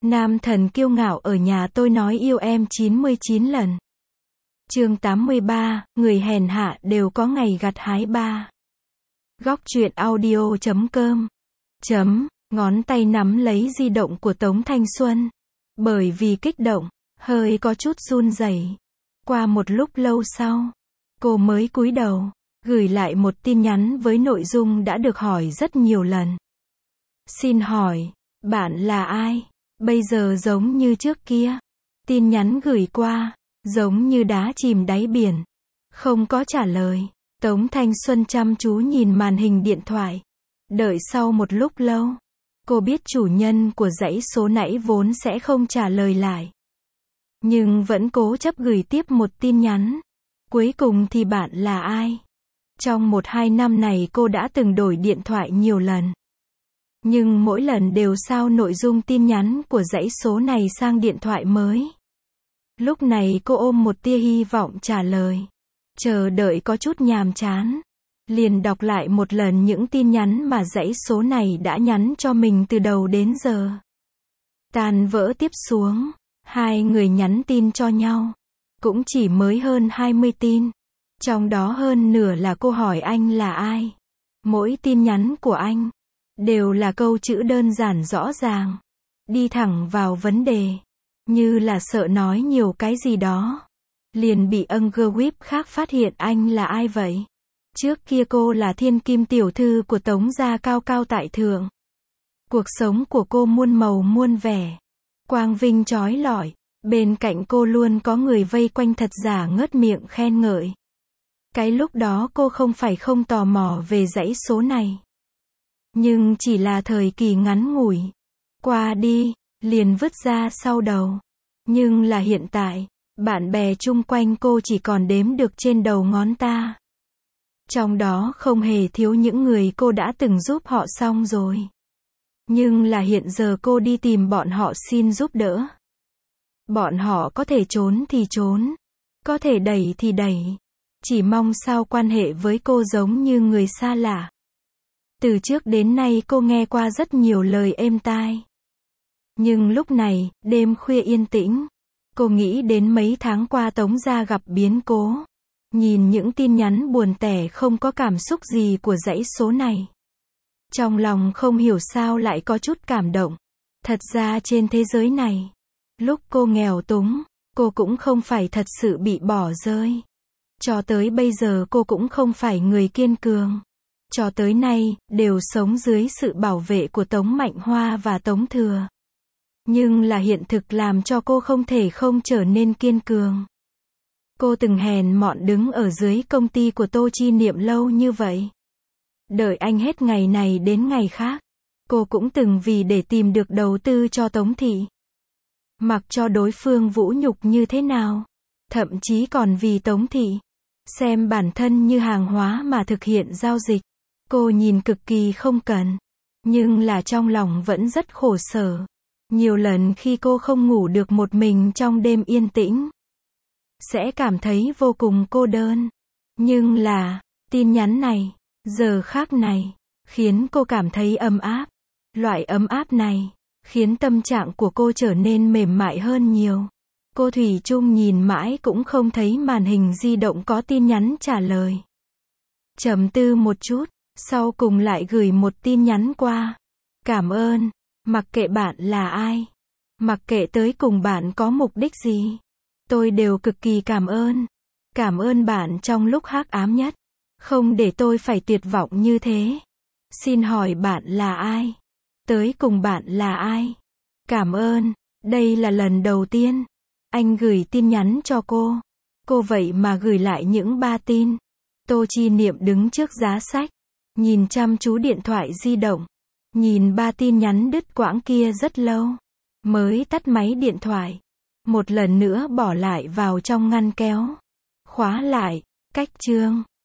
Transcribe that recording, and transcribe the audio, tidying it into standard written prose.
Nam thần kiêu ngạo ở nhà tôi nói yêu em 99 lần. Chương 83, người hèn hạ đều có ngày gặt hái ba. Góc truyện audio.com. Ngón tay nắm lấy di động của Tống Thanh Xuân. Bởi vì kích động, hơi có chút run rẩy. Qua một lúc lâu sau, cô mới cúi đầu, gửi lại một tin nhắn với nội dung đã được hỏi rất nhiều lần. Xin hỏi, bạn là ai? Bây giờ giống như trước kia. Tin nhắn gửi qua, giống như đá chìm đáy biển. Không có trả lời. Tống Thanh Xuân chăm chú nhìn màn hình điện thoại. Đợi sau một lúc lâu, cô biết chủ nhân của dãy số nãy vốn sẽ không trả lời lại. Nhưng vẫn cố chấp gửi tiếp một tin nhắn. Cuối cùng thì bạn là ai? Trong 1-2 năm này cô đã từng đổi điện thoại nhiều lần. Nhưng mỗi lần đều sao nội dung tin nhắn của dãy số này sang điện thoại mới. Lúc này cô ôm một tia hy vọng trả lời. Chờ đợi có chút nhàm chán. Liền đọc lại một lần những tin nhắn mà dãy số này đã nhắn cho mình từ đầu đến giờ. Tan vỡ tiếp xuống. Hai người nhắn tin cho nhau. Cũng chỉ mới hơn 20 tin. Trong đó hơn nửa là cô hỏi anh là ai. Mỗi tin nhắn của anh đều là câu chữ đơn giản rõ ràng. Đi thẳng vào vấn đề. Như là sợ nói nhiều cái gì đó. Liền bị algorithm khác phát hiện anh là ai vậy. Trước kia cô là thiên kim tiểu thư của Tống gia cao cao tại thượng. Cuộc sống của cô muôn màu muôn vẻ. Quang vinh chói lọi. Bên cạnh cô luôn có người vây quanh thật giả ngớt miệng khen ngợi. Cái lúc đó cô không phải không tò mò về dãy số này. Nhưng chỉ là thời kỳ ngắn ngủi. Qua đi, liền vứt ra sau đầu. Nhưng là hiện tại, bạn bè chung quanh cô chỉ còn đếm được trên đầu ngón ta. Trong đó không hề thiếu những người cô đã từng giúp họ xong rồi. Nhưng là hiện giờ cô đi tìm bọn họ xin giúp đỡ. Bọn họ có thể trốn thì trốn. Có thể đẩy thì đẩy. Chỉ mong sao quan hệ với cô giống như người xa lạ. Từ trước đến nay cô nghe qua rất nhiều lời êm tai. Nhưng lúc này, đêm khuya yên tĩnh. Cô nghĩ đến mấy tháng qua Tống gia gặp biến cố. Nhìn những tin nhắn buồn tẻ không có cảm xúc gì của dãy số này. Trong lòng không hiểu sao lại có chút cảm động. Thật ra trên thế giới này, lúc cô nghèo túng, cô cũng không phải thật sự bị bỏ rơi. Cho tới bây giờ cô cũng không phải người kiên cường. Cho tới nay, đều sống dưới sự bảo vệ của Tống Mạnh Hoa và Tống Thừa. Nhưng là hiện thực làm cho cô không thể không trở nên kiên cường. Cô từng hèn mọn đứng ở dưới công ty của Tô Chi Niệm lâu như vậy. Đợi anh hết ngày này đến ngày khác. Cô cũng từng vì để tìm được đầu tư cho Tống Thị. Mặc cho đối phương vũ nhục như thế nào. Thậm chí còn vì Tống Thị. Xem bản thân như hàng hóa mà thực hiện giao dịch. Cô nhìn cực kỳ không cần. Nhưng là trong lòng vẫn rất khổ sở. Nhiều lần khi cô không ngủ được một mình trong đêm yên tĩnh. Sẽ cảm thấy vô cùng cô đơn. Nhưng là, tin nhắn này, giờ khắc này, khiến cô cảm thấy ấm áp. Loại ấm áp này, khiến tâm trạng của cô trở nên mềm mại hơn nhiều. Cô thủy chung nhìn mãi cũng không thấy màn hình di động có tin nhắn trả lời. Trầm tư một chút, sau cùng lại gửi một tin nhắn qua. Cảm ơn, mặc kệ bạn là ai. Mặc kệ tới cùng bạn có mục đích gì. Tôi đều cực kỳ cảm ơn. Cảm ơn bạn trong lúc hắc ám nhất. Không để tôi phải tuyệt vọng như thế. Xin hỏi bạn là ai? Tới cùng bạn là ai? Cảm ơn, đây là lần đầu tiên. Anh gửi tin nhắn cho cô. Cô vậy mà gửi lại những 3 tin. Tô Chi Niệm đứng trước giá sách. Nhìn chăm chú điện thoại di động. Nhìn 3 tin nhắn đứt quãng kia rất lâu. Mới tắt máy điện thoại. Một lần nữa bỏ lại vào trong ngăn kéo. Khóa lại. Cách chương.